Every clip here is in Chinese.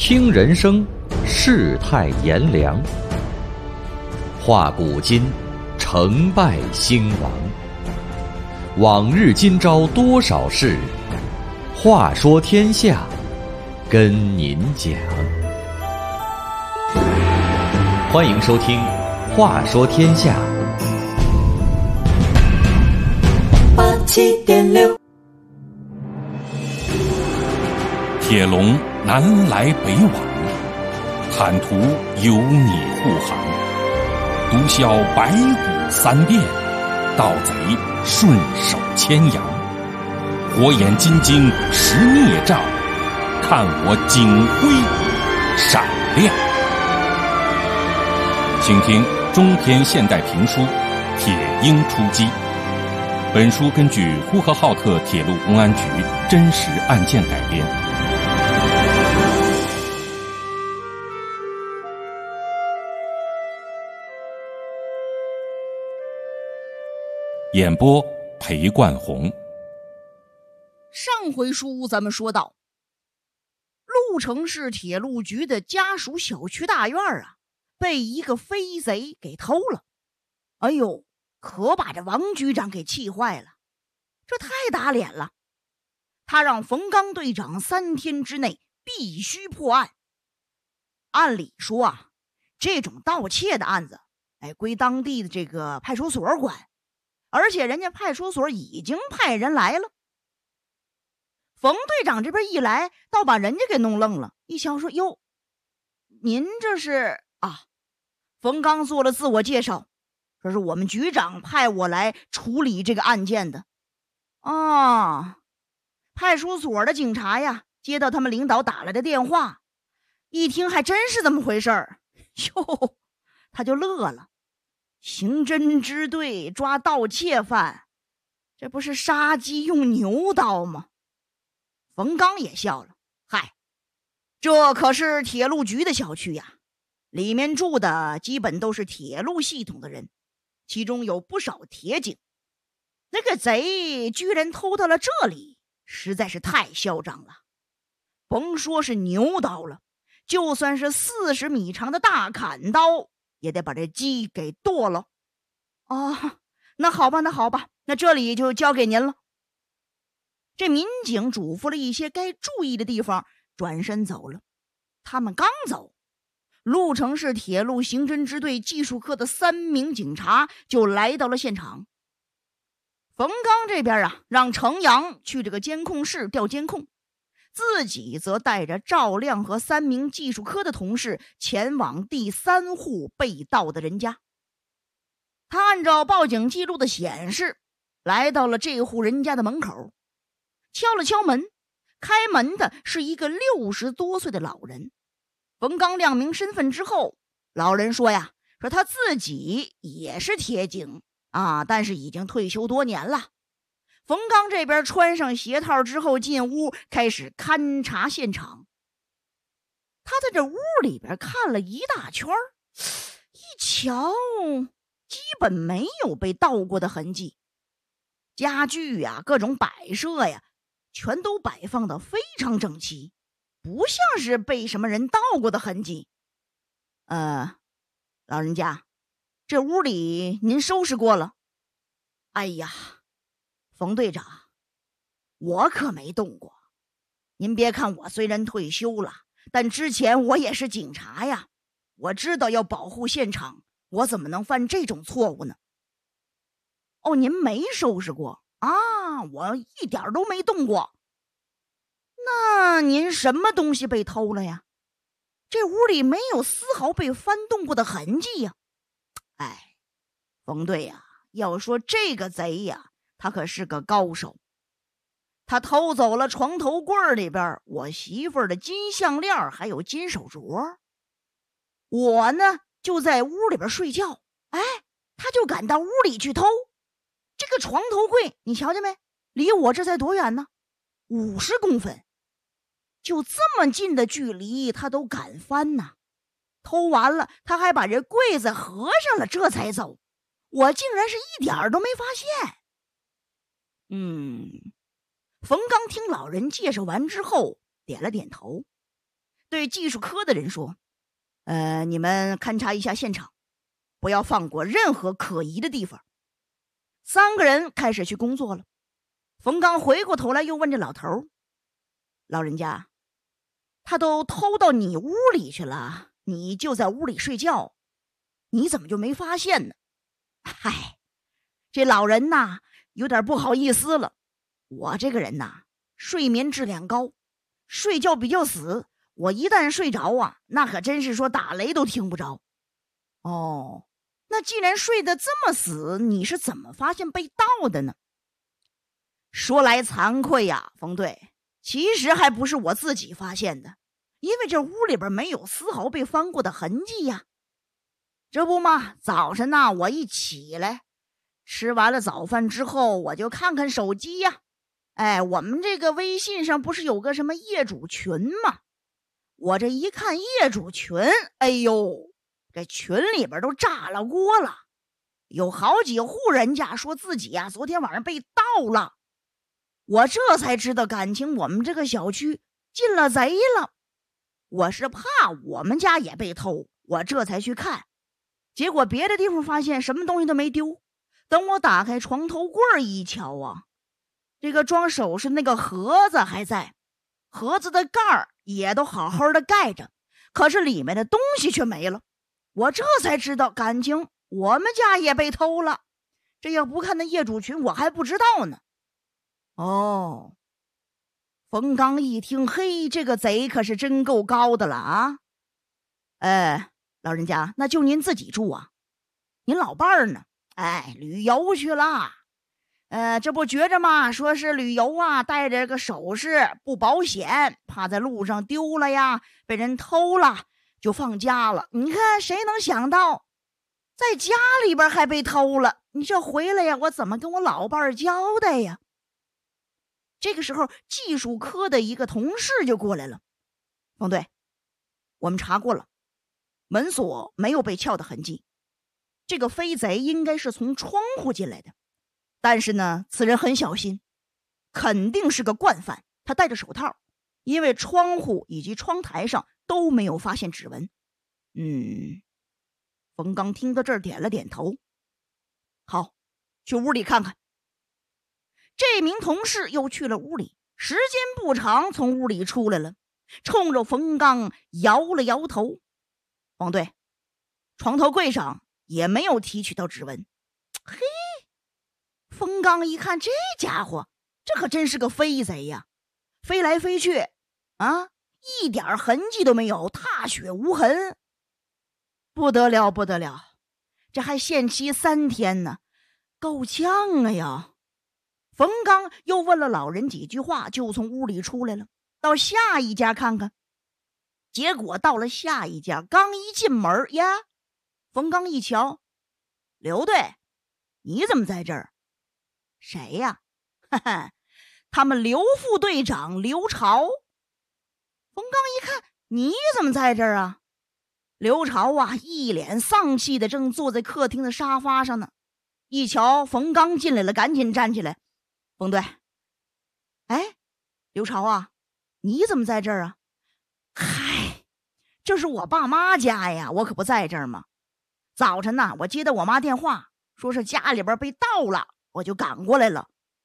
听人生，世态炎凉，话古今，成败兴亡。往日今朝多少事，话说天下，跟您讲。欢迎收听《话说天下》。 87.6， 铁笼南来北往，坦途有你护航。毒枭白骨三变，盗贼顺手牵羊。火眼金睛识孽障，看我警徽闪亮。请听中篇现代评书《铁鹰出击》。本书根据呼和浩特铁路公安局真实案件改编。演播裴冠红。 上回书咱们说到，鹿城市铁路局的家属小区大院被一个飞贼给偷了。哎呦，可把这王局长给气坏了，这太打脸了。他让冯刚队长3天之内必须破案。按理说这种盗窃的案子归当地的这个派出所管，而且人家派出所已经派人来了。冯队长这边一来，倒把人家给弄愣了，一瞧说：“哟，您这是啊？”冯刚做了自我介绍，说是我们局长派我来处理这个案件的。派出所的警察呀，接到他们领导打来的电话，一听还真是这么回事儿，哟，他就乐了。刑侦支队抓盗窃犯，这不是杀鸡用牛刀吗？冯刚也笑了，嗨，这可是铁路局的小区呀，里面住的基本都是铁路系统的人，其中有不少铁警。那个贼居然偷到了这里，实在是太嚣张了。甭说是牛刀了，就算是40米长的大砍刀，也得把这鸡给剁了。那好吧，那这里就交给您了。这民警嘱咐了一些该注意的地方，转身走了。他们刚走，鹿城市铁路刑侦支队技术科的3名警察就来到了现场。冯刚这边让程阳去这个监控室调监控，自己则带着赵亮和3名技术科的同事前往第3户被盗的人家。他按照报警记录的显示，来到了这户人家的门口，敲了敲门。开门的是一个60多岁的老人。冯刚亮明身份之后，老人说说他自己也是铁警但是已经退休多年了。冯刚这边穿上鞋套之后进屋，开始勘察现场。他在这屋里边看了一大圈，一瞧基本没有被盗过的痕迹，家具各种摆设全都摆放得非常整齐，不像是被什么人盗过的痕迹。老人家，这屋里您收拾过了？哎呀，冯队长，我可没动过。您别看我虽然退休了，但之前我也是警察呀，我知道要保护现场，我怎么能犯这种错误呢？您没收拾过我一点都没动过。那您什么东西被偷了呀？这屋里没有丝毫被翻动过的痕迹呀。冯队要说这个贼他可是个高手。他偷走了床头柜里边我媳妇儿的金项链还有金手镯。我呢就在屋里边睡觉，他就敢到屋里去偷。这个床头柜你瞧见没？离我这才多远呢？50公分。就这么近的距离他都敢翻呢。偷完了他还把这柜子合上了，这才走。我竟然是一点都没发现。冯刚听老人介绍完之后点了点头， 对技术科的人说：“你们勘察一下现场，不要放过任何可疑的地方。”3个人开始去工作了。冯刚回过头来又问这老头：“老人家，他都偷到你屋里去了，你就在屋里睡觉，你怎么就没发现呢？”嗨，这老人呐，有点不好意思了。我这个人呐，睡眠质量高，睡觉比较死。我一旦睡着啊，那可真是说打雷都听不着。哦，那既然睡得这么死，你是怎么发现被盗的呢？说来惭愧呀，冯队，其实还不是我自己发现的，因为这屋里边没有丝毫被翻过的痕迹呀。这不嘛，早晨呢，我一起来，吃完了早饭之后，我就看看手机呀。我们这个微信上不是有个什么业主群吗？我这一看业主群，哎呦，这群里边都炸了锅了，有好几户人家说自己呀，昨天晚上被盗了。我这才知道，感情我们这个小区进了贼了。我是怕我们家也被偷，我这才去看。结果别的地方发现什么东西都没丢，等我打开床头柜一瞧啊，这个装首饰那个盒子还在，盒子的盖儿也都好好的盖着，可是里面的东西却没了。我这才知道，感情我们家也被偷了。这要不看那业主群，我还不知道呢。哦，冯刚一听，嘿，这个贼可是真够高的了啊！老人家，那就您自己住啊？您老伴儿呢？旅游去了。这不觉着吗？说是旅游啊，带着个首饰不保险，怕在路上丢了呀，被人偷了，就放家了。你看谁能想到，在家里边还被偷了？你这回来呀，我怎么跟我老伴儿交代呀？这个时候，技术科的一个同事就过来了。冯队，我们查过了，门锁没有被撬的痕迹，这个飞贼应该是从窗户进来的。但是呢，此人很小心，肯定是个惯犯。他戴着手套，因为窗户以及窗台上都没有发现指纹。冯刚听到这儿点了点头。好，去屋里看看。这名同事又去了屋里，时间不长，从屋里出来了，冲着冯刚摇了摇头。冯队，床头柜上也没有提取到指纹。嘿，冯刚一看，这家伙这可真是个飞贼呀，飞来飞去啊，一点痕迹都没有，踏雪无痕。不得了不得了，这还限期3天呢，够呛啊呀！冯刚又问了老人几句话，就从屋里出来了，到下一家看看。结果到了下一家，刚一进门呀，冯刚一瞧，刘队，你怎么在这儿？谁呀？他们刘副队长刘朝。冯刚一看，你怎么在这儿啊？刘朝啊，一脸丧气的正坐在客厅的沙发上呢。一瞧冯刚进来了，赶紧站起来。冯队，刘朝啊，你怎么在这儿啊？嗨，这是我爸妈家呀，我可不在这儿吗？早晨呢，我接到我妈电话，说是家里边被盗了，我就赶过来了。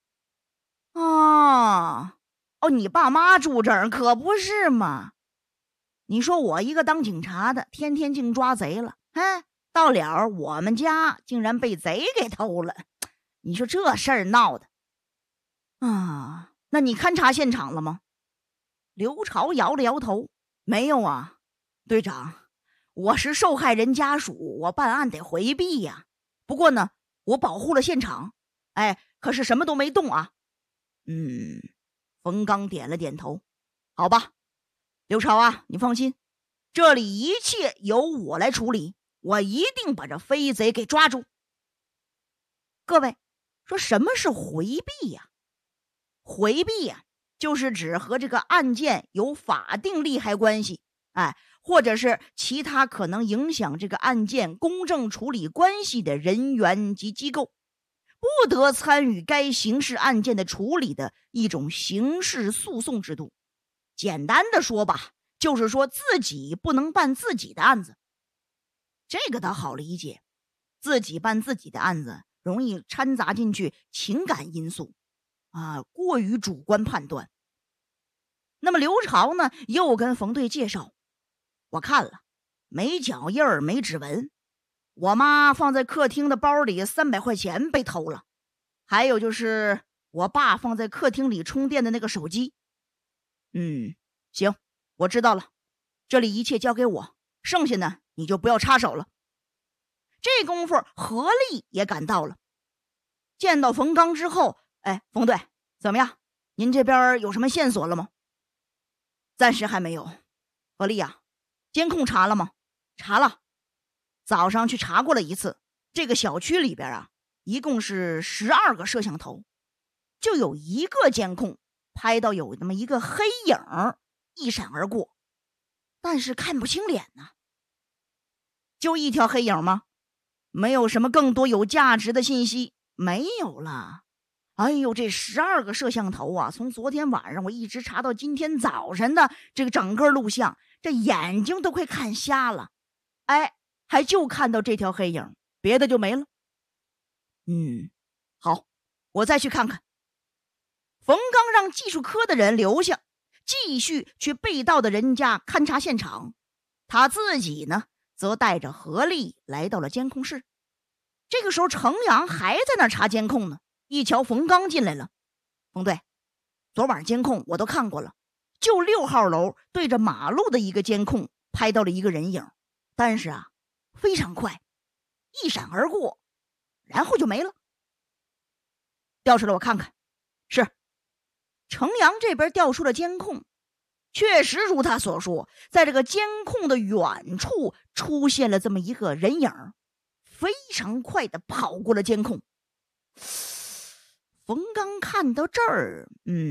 你爸妈住这儿，可不是嘛？你说我一个当警察的，天天净抓贼了，到了我们家竟然被贼给偷了，你说这事儿闹的啊？那你勘察现场了吗？刘朝摇了摇头，没有啊，队长，我是受害人家属，我办案得回避呀。不过呢，我保护了现场，可是什么都没动啊。冯刚点了点头。好吧，刘朝啊，你放心，这里一切由我来处理，我一定把这飞贼给抓住。各位，说什么是回避呀？回避呀，就是指和这个案件有法定利害关系，或者是其他可能影响这个案件公正处理关系的人员及机构，不得参与该刑事案件的处理的一种刑事诉讼制度。简单的说吧， 就是说自己不能办自己的案子。这个倒好理解，自己办自己的案子容易掺杂进去情感因素过于主观判断。那么刘朝呢，又跟冯队介绍，我看了，没脚印儿，没指纹，我妈放在客厅的包里300块钱被偷了，还有就是我爸放在客厅里充电的那个手机。行，我知道了，这里一切交给我，剩下呢你就不要插手了。这功夫何力也赶到了，见到冯刚之后，冯队怎么样？您这边有什么线索了吗？暂时还没有。何力啊，监控查了吗？查了，早上去查过了一次。这个小区里边一共是12个摄像头，就有一个监控拍到有那么一个黑影一闪而过，但是看不清脸呢。就一条黑影吗？没有什么更多有价值的信息，没有了。这12个摄像头从昨天晚上我一直查到今天早晨的这个整个录像，这眼睛都快看瞎了。还就看到这条黑影，别的就没了。好，我再去看看。冯刚让技术科的人留下，继续去被盗的人家勘察现场，他自己呢则带着何力来到了监控室。这个时候程阳还在那查监控呢，一瞧冯刚进来了。冯队，昨晚监控我都看过了，就6号楼对着马路的一个监控拍到了一个人影，但是非常快，一闪而过，然后就没了。调出来我看看。是。程阳这边调出了监控，确实如他所说，在这个监控的远处出现了这么一个人影，非常快的跑过了监控。冯刚看到这儿，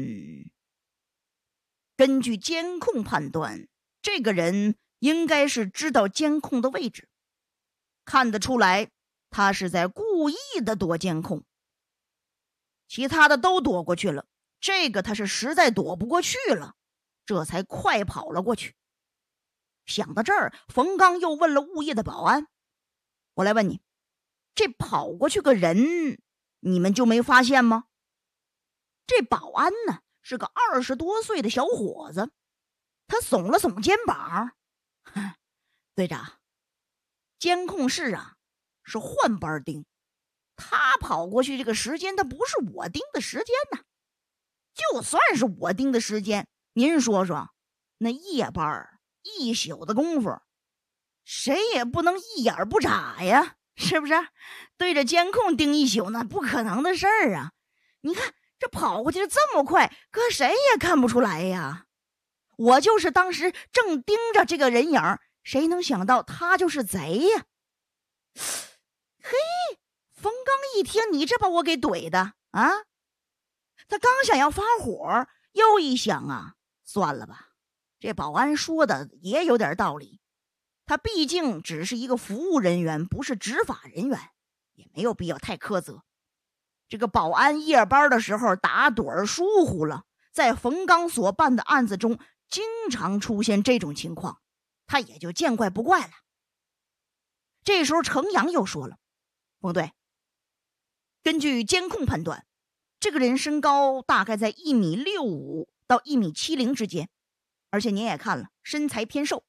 根据监控判断，这个人应该是知道监控的位置，看得出来他是在故意的躲监控。其他的都躲过去了，这个他是实在躲不过去了，这才快跑了过去。想到这儿，冯刚又问了物业的保安，我来问你，这跑过去个人你们就没发现吗？这保安呢是个20多岁的小伙子，他耸了耸肩膀，队长，监控室是换班盯，他跑过去这个时间他不是我盯的时间呢。就算是我盯的时间，您说说，那夜班一宿的功夫，谁也不能一眼不眨呀，是不是？对着监控盯一宿，那不可能的事儿啊！你看这跑过去这么快，可谁也看不出来呀。我就是当时正盯着这个人影，谁能想到他就是贼呀？嘿，冯刚一听你这把我给怼的他刚想要发火，又一想算了吧，这保安说的也有点道理，他毕竟只是一个服务人员，不是执法人员，也没有必要太苛责。这个保安夜班的时候打盹疏忽了，在冯刚所办的案子中经常出现这种情况，他也就见怪不怪了。这时候程阳又说了，冯队，根据监控判断，这个人身高大概在1.65米到1.70米之间，而且您也看了，身材偏瘦。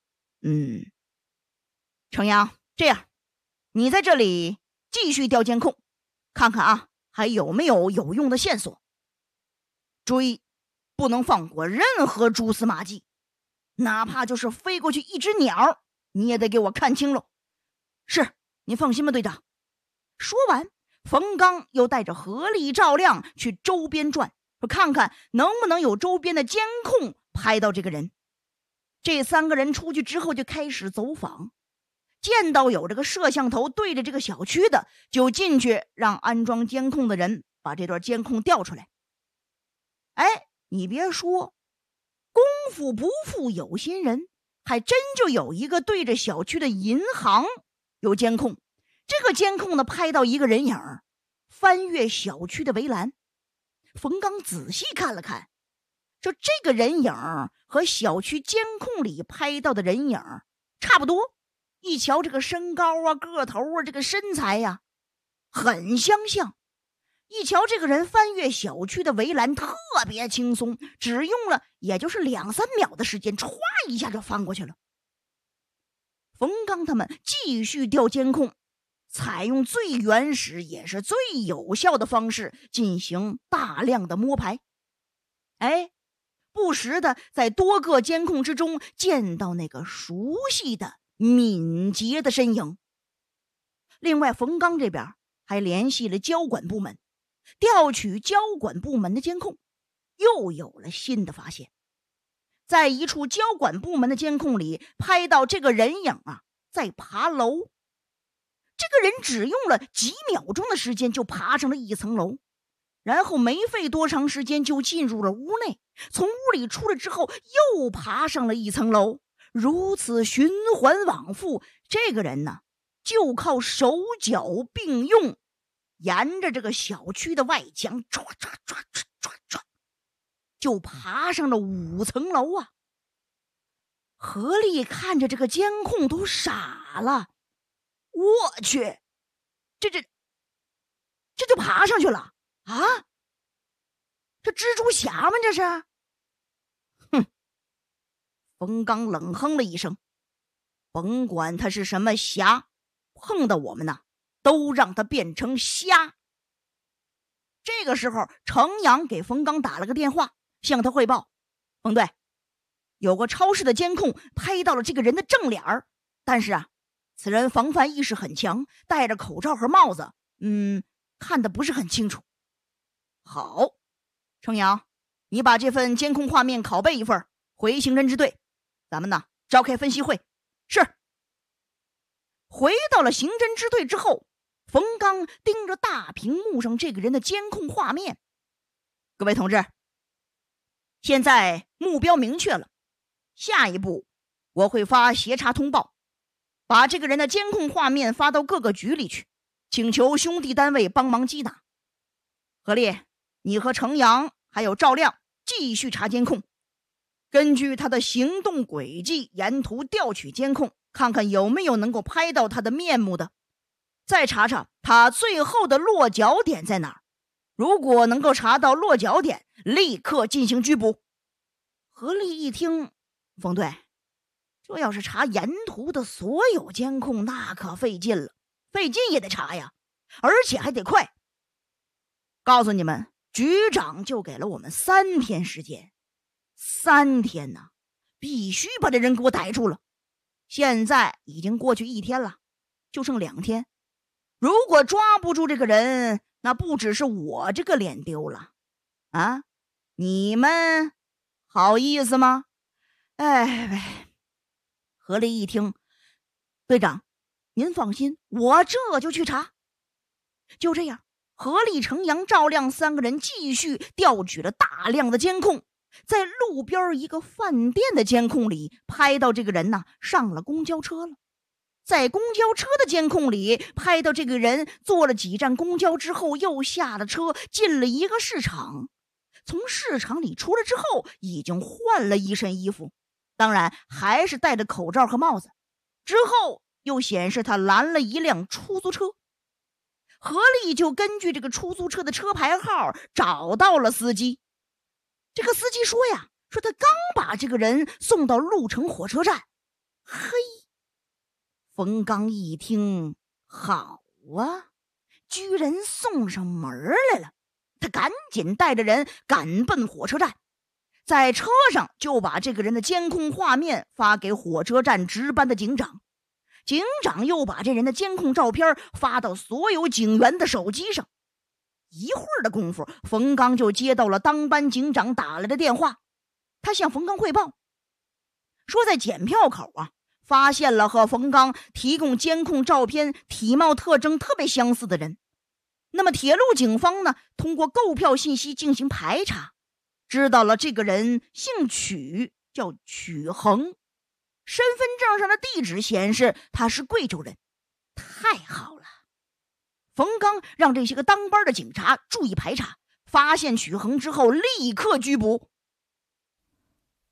程阳，这样，你在这里继续调监控，看看还有没有有用的线索。追，不能放过任何蛛丝马迹，哪怕就是飞过去一只鸟，你也得给我看清喽。是，您放心吧，队长。说完，冯刚又带着何力、赵亮去周边转，看看能不能有周边的监控拍到这个人。这3个人出去之后就开始走访，见到有这个摄像头对着这个小区的，就进去让安装监控的人把这段监控调出来。你别说，功夫不负有心人，还真就有一个对着小区的银行有监控。这个监控呢，拍到一个人影翻越小区的围栏。冯刚仔细看了看， 就这个人影和小区监控里拍到的人影差不多，一瞧这个身高啊、个头啊、这个身材呀，很相像。一瞧这个人翻越小区的围栏特别轻松，只用了也就是2-3秒的时间，歘一下就翻过去了。冯刚他们继续调监控，采用最原始也是最有效的方式进行大量的摸排。不时的在多个监控之中见到那个熟悉的敏捷的身影。另外，冯刚这边还联系了交管部门，调取交管部门的监控，又有了新的发现。在一处交管部门的监控里拍到这个人影在爬楼。这个人只用了几秒钟的时间就爬上了1层楼，然后没费多长时间就进入了屋内，从屋里出来之后又爬上了1层楼，如此循环往复。这个人呢，就靠手脚并用，沿着这个小区的外墙唰就爬上了5层楼啊！何丽看着这个监控都傻了，我去，这就爬上去了啊！这蜘蛛侠吗？这是？哼！冯刚冷哼了一声，甭管他是什么侠，碰到我们呢，都让他变成虾。这个时候，程阳给冯刚打了个电话，向他汇报：冯队，有个超市的监控拍到了这个人的正脸儿，但是此人防范意识很强，戴着口罩和帽子，看得不是很清楚。好，程阳，你把这份监控画面拷贝一份，回刑侦支队，咱们呢召开分析会。是。回到了刑侦支队之后，冯刚盯着大屏幕上这个人的监控画面。各位同志，现在目标明确了，下一步我会发协查通报，把这个人的监控画面发到各个局里去，请求兄弟单位帮忙缉拿。何丽，你和程阳还有赵亮继续查监控，根据他的行动轨迹沿途调取监控，看看有没有能够拍到他的面目的，再查查他最后的落脚点在哪儿。如果能够查到落脚点，立刻进行拘捕。何丽一听，冯队，这要是查沿途的所有监控，那可费劲了，费劲也得查呀，而且还得快。告诉你们，局长就给了我们3天时间，3天呢，必须把这人给我逮住了。现在已经过去1天了，就剩2天。如果抓不住这个人，那不只是我这个脸丢了啊！你们好意思吗？何丽一听，队长，您放心，我这就去查。就这样，何丽、程阳、赵亮3个人继续调取了大量的监控，在路边一个饭店的监控里拍到这个人上了公交车了。在公交车的监控里拍到这个人坐了几站公交之后又下了车，进了一个市场。从市场里出来之后，已经换了一身衣服，当然还是戴着口罩和帽子。之后又显示他拦了一辆出租车。何丽就根据这个出租车的车牌号找到了司机。这个司机说他刚把这个人送到鹿城火车站。嘿，冯刚一听，好啊，居然送上门来了。他赶紧带着人赶奔火车站，在车上就把这个人的监控画面发给火车站值班的警长。警长又把这人的监控照片发到所有警员的手机上。一会儿的功夫，冯刚就接到了当班警长打来的电话。他向冯刚汇报说，在检票口发现了和冯刚提供监控照片体貌特征特别相似的人。那么铁路警方呢，通过购票信息进行排查，知道了这个人姓曲，叫曲恒，身份证上的地址显示他是贵州人。太好了，冯刚让这些个当班的警察注意排查，发现曲恒之后立刻拘捕。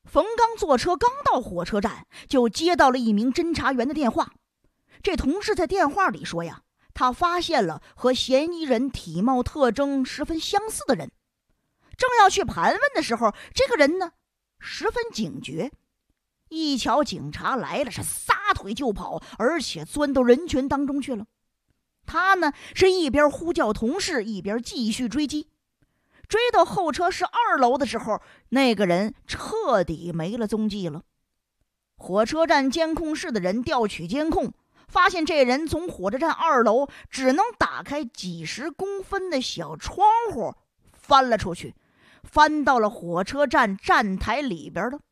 冯刚坐车刚到火车站，就接到了一名侦查员的电话。这同事在电话里说呀，他发现了和嫌疑人体貌特征十分相似的人。正要去盘问的时候，这个人呢十分警觉，一瞧警察来了，是撒腿就跑，而且钻到人群当中去了。他呢是一边呼叫同事，一边继续追击。追到候车室2楼的时候，那个人彻底没了踪迹了。火车站监控室的人调取监控，发现这人从火车站2楼只能打开几十公分的小窗户翻了出去，翻到了火车站站台里边了。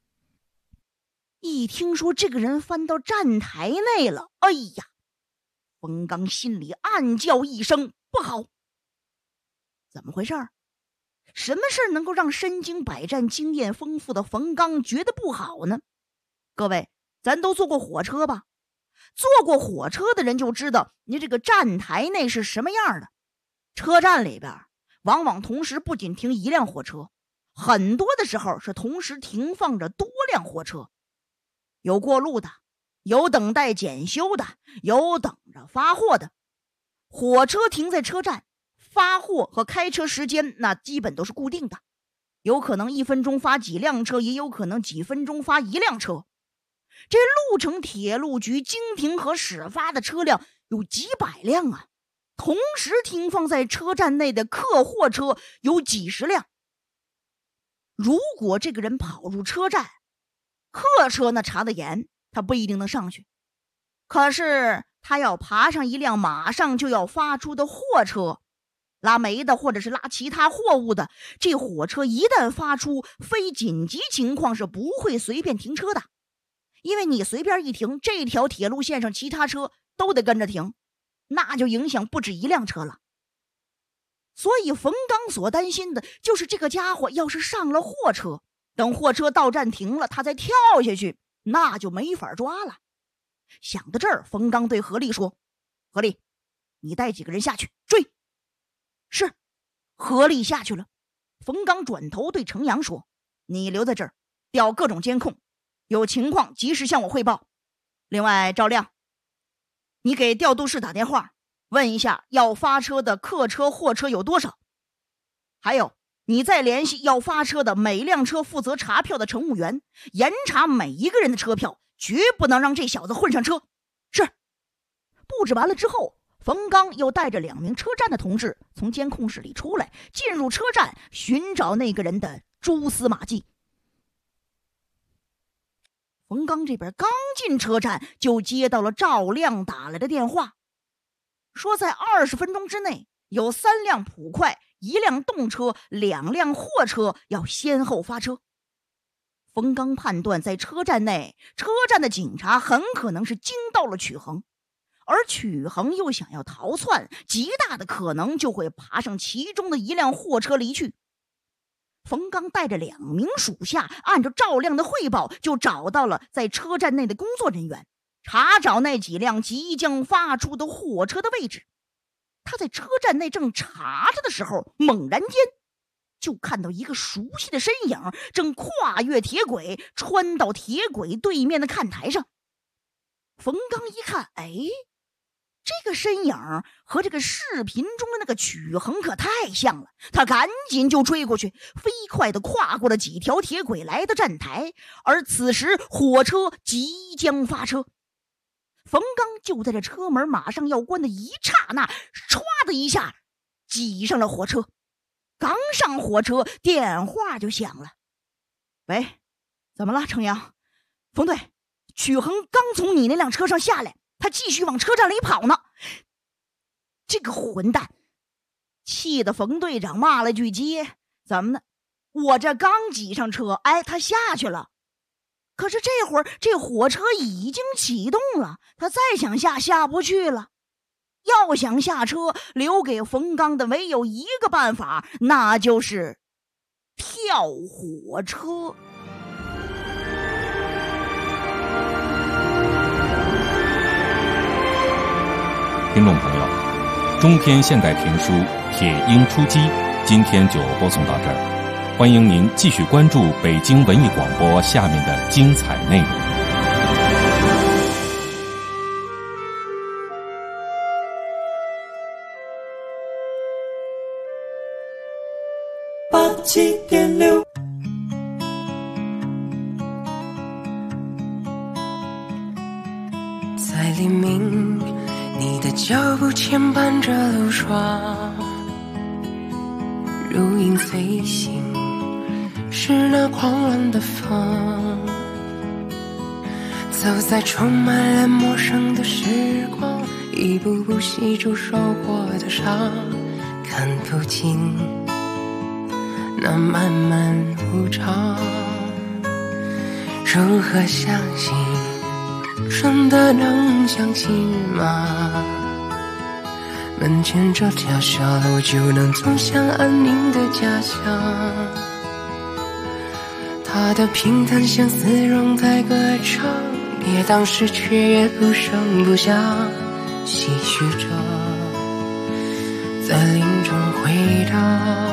一听说这个人翻到站台内了，哎呀，冯刚心里暗叫一声不好。怎么回事？什么事能够让身经百战、经验丰富的冯刚觉得不好呢？各位，咱都坐过火车吧？坐过火车的人就知道，你这个站台内是什么样的。车站里边往往同时不仅停一辆火车，很多的时候是同时停放着多辆火车，有过路的，有等待检修的，有等着发货的。火车停在车站，发货和开车时间那基本都是固定的，有可能1分钟发几辆车，也有可能几分钟发1辆车。这路程铁路局经停和始发的车辆有几百辆啊，同时停放在车站内的客货车有几十辆。如果这个人跑入车站，客车那查得严，他不一定能上去，可是他要爬上一辆马上就要发出的货车，拉煤的或者是拉其他货物的，这火车一旦发出非紧急情况是不会随便停车的，因为你随便一停，这条铁路线上其他车都得跟着停，那就影响不止1辆车了。所以冯刚所担心的就是这个家伙要是上了货车，等货车到站停了，他再跳下去，那就没法抓了。想到这儿，冯刚对何丽说：“何丽，你带几个人下去追。”是。何丽下去了。冯刚转头对程阳说：“你留在这儿，调各种监控，有情况及时向我汇报。另外，赵亮，你给调度室打电话，问一下要发车的客车、货车有多少。还有，你再联系要发车的每辆车负责查票的乘务员，严查每一个人的车票，绝不能让这小子混上车。”是。布置完了之后，冯刚又带着2名车站的同志从监控室里出来，进入车站寻找那个人的蛛丝马迹。冯刚这边刚进车站，就接到了赵亮打来的电话，说在20分钟之内有3辆普快、1辆动车、2辆货车要先后发车。冯刚判断，在车站内，车站的警察很可能是惊到了曲恒，而曲恒又想要逃窜，极大的可能就会爬上其中的1辆货车离去。冯刚带着2名属下，按照赵亮的汇报，就找到了在车站内的工作人员，查找那几辆即将发出的货车的位置。他在车站内正查着的时候，猛然间就看到一个熟悉的身影正跨越铁轨，穿到铁轨对面的看台上。冯刚一看，哎，这个身影和这个视频中的那个曲恒可太像了，他赶紧就追过去，飞快地跨过了几条铁轨来到站台。而此时火车即将发车，冯刚就在这车门马上要关的一刹那，唰的一下挤上了火车。刚上火车，电话就响了。喂，怎么了，程阳？冯队，曲恒刚从你那辆车上下来，他继续往车站里跑呢。这个混蛋！气得冯队长骂了句街。怎么呢？我这刚挤上车，哎，他下去了。可是这会儿这火车已经启动了，他再想下不去了。要想下车，留给冯刚的唯有一个办法，那就是跳火车。 听众朋友，中篇现代评书《铁鹰出击》今天就播送到这儿。 欢迎您继续关注北京文艺广播下面的精彩内容。 87.6，在黎明，你的脚步牵绊着路霜，如影随形，是那狂乱的风，走在充满了陌生的时光，一步步细数受过的伤，看不尽那漫漫无常。如何相信，真的能相信吗？门前这条小路就能走向安宁的家乡，它的平淡像丝绒在歌唱，也当失去也不声不响，唏嘘着在林中回荡。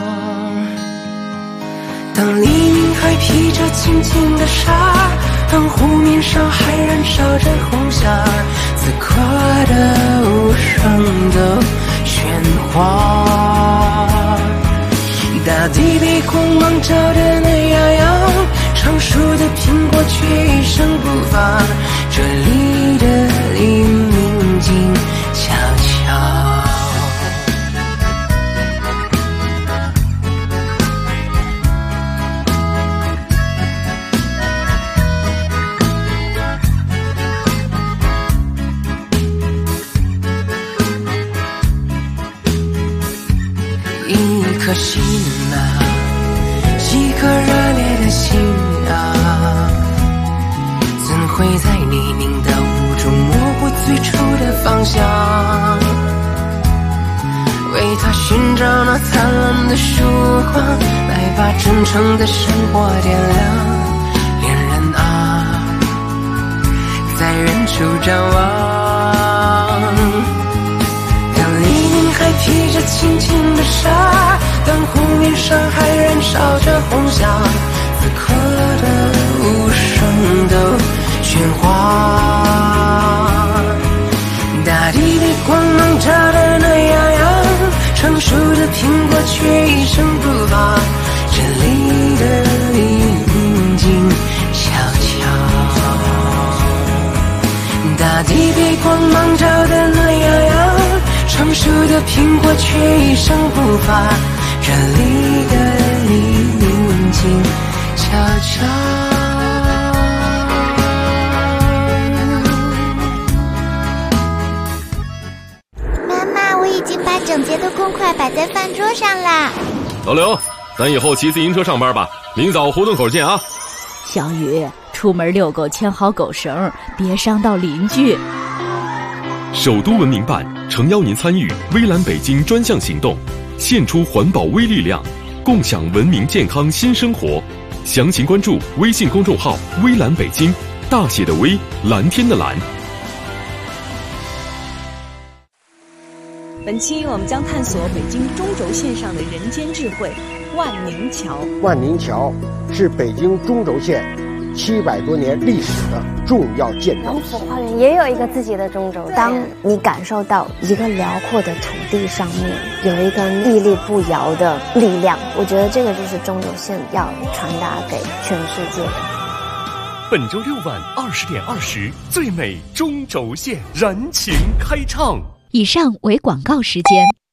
当黎明还披着轻轻的纱，当湖面上还燃烧着红霞，此刻的无声的喧哗，大地被光芒照得暖洋洋，成熟的苹果却一声不发，这里的黎明静悄悄。一颗心啊，几颗热烈的心啊，怎会在泥泞的雾中模糊最初的方向？为他寻找那灿烂的曙光，来把真诚的生活点亮。恋人啊，在远处张望，当黎明还披着轻轻的纱，当湖面上还燃烧着红霞，此刻的无声的喧哗，大地被光芒照得暖洋洋，成熟的苹果却一声不发，这里的黎明静悄悄，大地被光芒照得暖洋洋，成熟的苹果却一声不发，这里的黎明静悄悄。 妈妈，我已经把整洁的公筷摆在饭桌上啦。 老刘，咱以后骑自行车上班吧，明早胡同口见啊。 小雨，出门遛狗牵好狗绳，别伤到邻居。 首都文明办诚邀您参与微蓝北京专项行动，献出环保微力量，共享文明健康新生活。详情关注微信公众号微蓝北京，大写的微，蓝天的蓝。 本期我们将探索北京中轴线上的人间智慧——万宁桥。 万宁桥是北京中轴线700多年历史的重要建筑。 王府花园也有一个自己的中轴线。当你感受到一个辽阔的土地上面有一个屹立不摇的力量，我觉得这个就是中轴线要传达给全世界的。 本周6晚20点20，最美中轴线燃情开唱。 以上为广告时间。